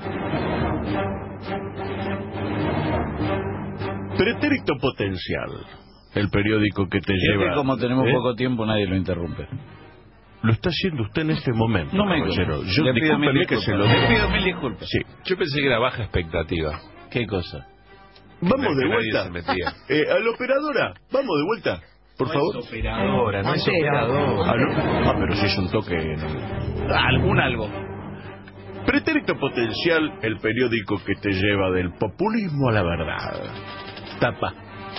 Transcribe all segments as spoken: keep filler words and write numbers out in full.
Pretérito potencial. El periódico que te es lleva... que como tenemos ¿eh? poco tiempo, nadie lo interrumpe. Lo está haciendo usted en este momento, No me caballero. Yo, le pido mil discúlpeme que disculpas. se lo Le digo. pido mil disculpas. Sí. Yo pensé que era baja expectativa. ¿Qué cosa? Vamos Que de nadie vuelta. se metía. Eh, a la operadora, vamos de vuelta, por No favor. es operadora, no es Montero. operadora. Ah, ¿no? Ah, pero si es un toque... en- Algún algo. Pretérito potencial, el periódico que te lleva del populismo a la verdad. Tapa.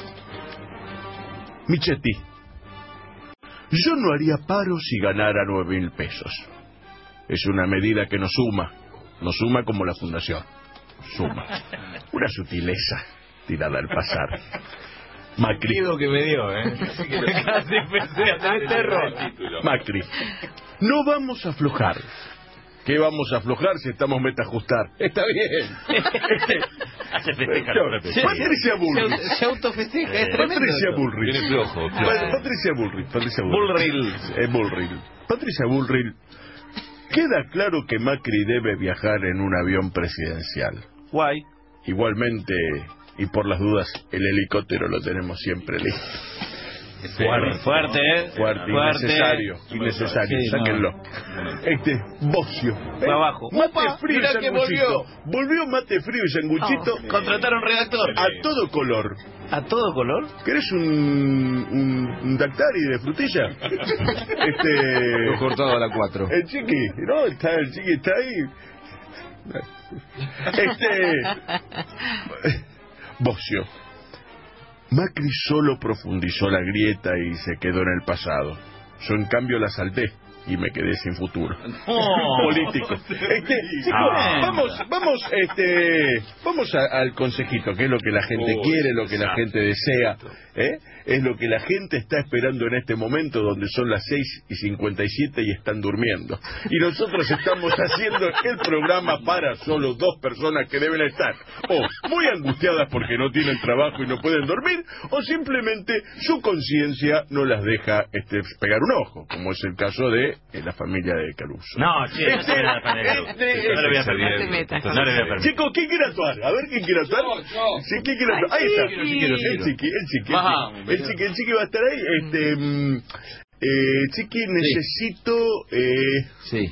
Michetti. Yo no haría paro si ganara nueve mil pesos. Es una medida que nos suma. Nos suma como la fundación. Suma. Una sutileza tirada al pasar. Macri. Miedo que me dio, ¿eh? Casi empecé a tener terror. Macri. No vamos a aflojar. ¿Qué vamos a aflojar si estamos meta ajustar? Está bien. Se festeja Yo, la propia. Sí. Patricia Bullrich. Se, se autofesteja, es tremendo. Patricia esto. Bullrich. Viene flojo. Pa- Patricia Bullrich. Patricia Bullrich. Bullrich. Eh, Bullrich. Patricia Bullrich. Queda claro que Macri debe viajar en un avión presidencial. Guay. Igualmente, y por las dudas, el helicóptero lo tenemos siempre listo. Fuerte, fuerte, ¿eh? Fuerte, innecesario, innecesario, Sí, sáquenlo. no. Este, bocio. Fue abajo. Mate Upa, frío y mirá que sanguchito. Volvió mate frío y sanguchito. Oh, contrataron redactor. A todo color. ¿A todo color? ¿Querés un, un, un dactari de frutilla? Este... Lo cortado a la cuatro. El chiqui, ¿no? Está, el chiqui está ahí. Este... Bocio. Macri solo profundizó la grieta y se quedó en el pasado. Yo en cambio la salté y me quedé sin futuro. Político. Este, chicos, Ah. vamos, vamos, este, vamos a- al consejito, que es lo que la gente Oh, quiere, lo que la exacto. gente desea, ¿eh? Es lo que la gente está esperando en este momento, donde son las seis y cincuenta y siete y están durmiendo. Y nosotros estamos haciendo el programa para solo dos personas que deben estar o muy angustiadas porque no tienen trabajo y no pueden dormir, o simplemente su conciencia no las deja este, pegar un ojo, como es el caso de eh, la familia de Caruso. No, che, no se me da la Este, No le voy a este, permitir. No te metas. No le voy a permitir. Chicos, ¿quién quiere actuar? A ver, ¿quién quiere actuar? Yo, yo. Sí, ¿quién quiere actuar? Ay, Ahí está. sí. El chiqui, el chiqui, el chiqui. Vamos, El chiqui, el chiqui va a estar ahí. Este, mm, eh, chiqui, necesito eh, Sí.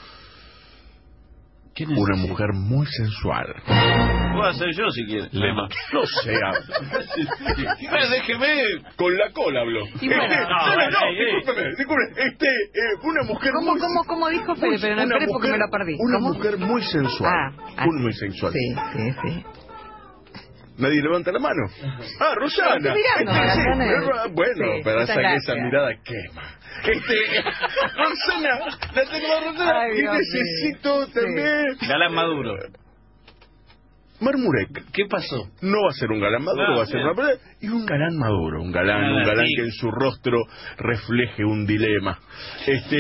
¿Qué una necesita? mujer muy sensual. Puedo hacer yo si quieres. Lema. No sé, habla. Déjeme. Con la cola habló. Y bueno. Este, No, no, no, no, ey, ey. discúlpeme, discúlpeme. Este, eh, una mujer ¿Cómo, muy... cómo, cómo dijo Fede? Pero no una esperes porque mujer- me lo perdí. Una ¿Cómo? mujer muy sensual. Ah, ah, muy, muy sensual. Sí, sí, sí. Nadie levanta la mano. Ah, Rosana. Estoy mirando, Este, sí, Rosana. eh, bueno, Sí, pero muchas esa, esa gracias. mirada quema. Este, Rosana, la tengo a Rosana. Ay, y Dios necesito mío. también... Galán Maduro. Marmurek. ¿Qué pasó? No va a ser un galán maduro, No, va a ser bien. una... Y un galán maduro, un galán, Galán, un galán sí. que en su rostro refleje un dilema. Este...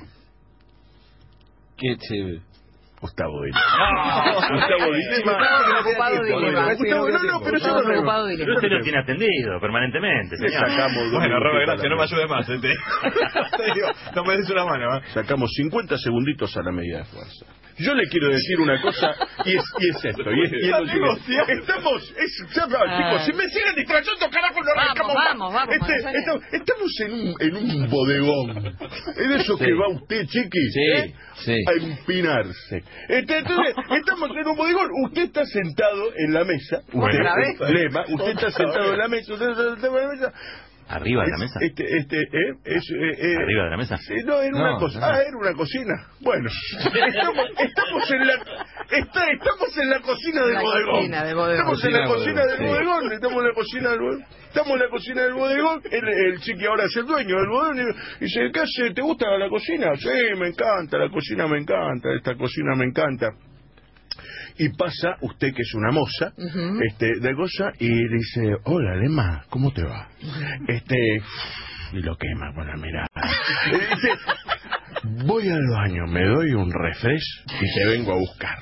¿Qué chévere? Gustavo Dilema. Gustavo Dilema. Estaba preocupado Dilema. Gustavo, no, no, pero yo Estaba no preocupado Pero Dilema. usted lo tiene atendido permanentemente, Le señor. sacamos dos Bueno, Robert, minutitos gracias, a no la me ayude más. Este. Te digo, no me des una mano, ¿eh? Sacamos cincuenta segunditos a la medida de fuerza. Yo le quiero decir una cosa, y es, y es esto, y es, y es lo siguiente. Estamos, es, ya, chicos, si me siguen distrayendo, carajo, no Vamos, arrancamos vamos, más. vamos, Este, González. estamos, estamos en un, en un bodegón. Es de eso Sí. que va usted, chiqui, Sí, ¿eh? sí. a empinarse. Este, entonces, estamos en un bodegón. Usted está sentado en la mesa. Usted, ¿Otra vez? Lema, usted está sentado en la mesa. Usted está sentado en la mesa. Arriba de la Es- mesa. Este, este, eh, es, eh, eh, Arriba de la mesa. Sí, no, era una No, cosa. no. Ah, era una cocina. Bueno, estamos, estamos en la está, estamos en la cocina del La bodegón. cocina del bodegón. Estamos en la Cocina cocina del del bodegón. Estamos en la cocina del bodegón. Estamos en la cocina del bodegón. El, el chiqui ahora es el dueño del bodegón. Y dice, ¿qué hace? ¿Te gusta la cocina? Sí, me encanta. La cocina me encanta. Esta cocina me encanta. Y pasa usted, que es una moza, Ujú. este, de cosa, y dice, hola, Lema, ¿cómo te va? Este, y lo quema con la mirada. Y dice, voy al baño, me doy un refresh y te vengo a buscar.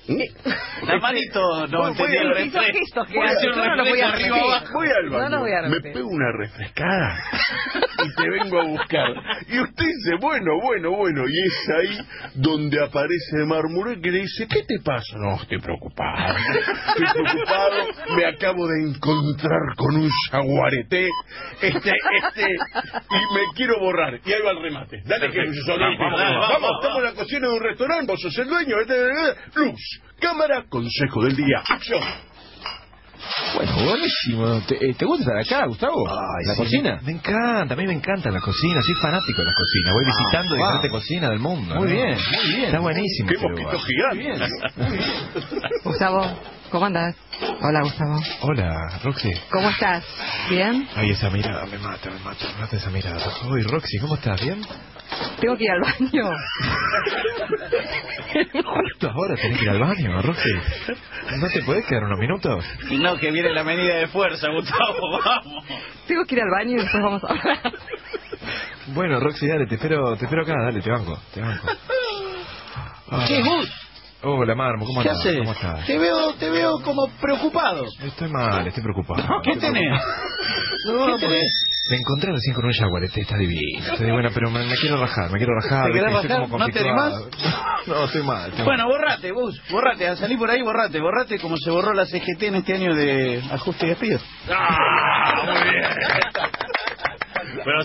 La manito no Voy- entendía voy el a- Hizo reflejo. gestos que Voy a hacer yo un no lo voy a reflejo arriba repetir. abajo. Voy al No baño, lo voy a me repetir. pego una refrescada y te vengo a buscar. Y usted dice, bueno, bueno, bueno, y es ahí donde aparece Marmuré que le dice, ¿qué te pasa? No, estoy preocupado. Estoy preocupado, me acabo de encontrar con un jaguareté, este, este, y me quiero borrar. Y ahí va el remate. Dale que Luis Olímpico. Vamos, Vamos, vamos, vamos. estamos en la cocina de un restaurante, vos sos el dueño. Luz, cámara, consejo del día. Acción. Bueno, buenísimo. ¿Te, eh, ¿te gusta estar acá, Gustavo? Ay, ¿La sí, cocina? Me, me encanta, a mí me encanta la cocina, soy fanático de la cocina, voy Ah, visitando wow. diferentes cocinas del mundo. Muy ¿no? bien, muy bien. Está buenísimo. Qué este mosquito lugar. gigante. Muy bien. Gustavo, ¿cómo andás? Hola, Gustavo. Hola, Roxy. ¿Cómo estás? ¿Bien? Ay, esa mirada me mata, me mata, me mata esa mirada. Uy, Roxy, ¿cómo estás? ¿Bien? Tengo que ir al baño. Justo ahora tenés que ir al baño, Roxy. ¿No te podés quedar unos minutos? No, que viene la medida de fuerza, Gustavo, vamos. Tengo que ir al baño y después vamos a hablar. Bueno, Roxy, dale, te espero, te espero acá, dale, te banco, te banco. Ah. ¿Qué, Gus? Hola, Marmo, ¿cómo ¿Qué andás? haces? ¿Cómo estás? Te veo, te veo como preocupado. Estoy mal, estoy preocupado. ¿Qué tenés? No, porque me encontré recién con un jaguarete, está divino. Estoy bueno, pero me, me quiero rajar, me quiero rajar. ¿Te querés ¿viste? Estoy rajar? como ¿No te conflictuado. No, estoy mal. Estoy Bueno, borrate, Gus, borrate, al salir por ahí, borrate, borrate como se borró la C G T en este año de ajuste y despido. ¡Ah! Muy bien. Pero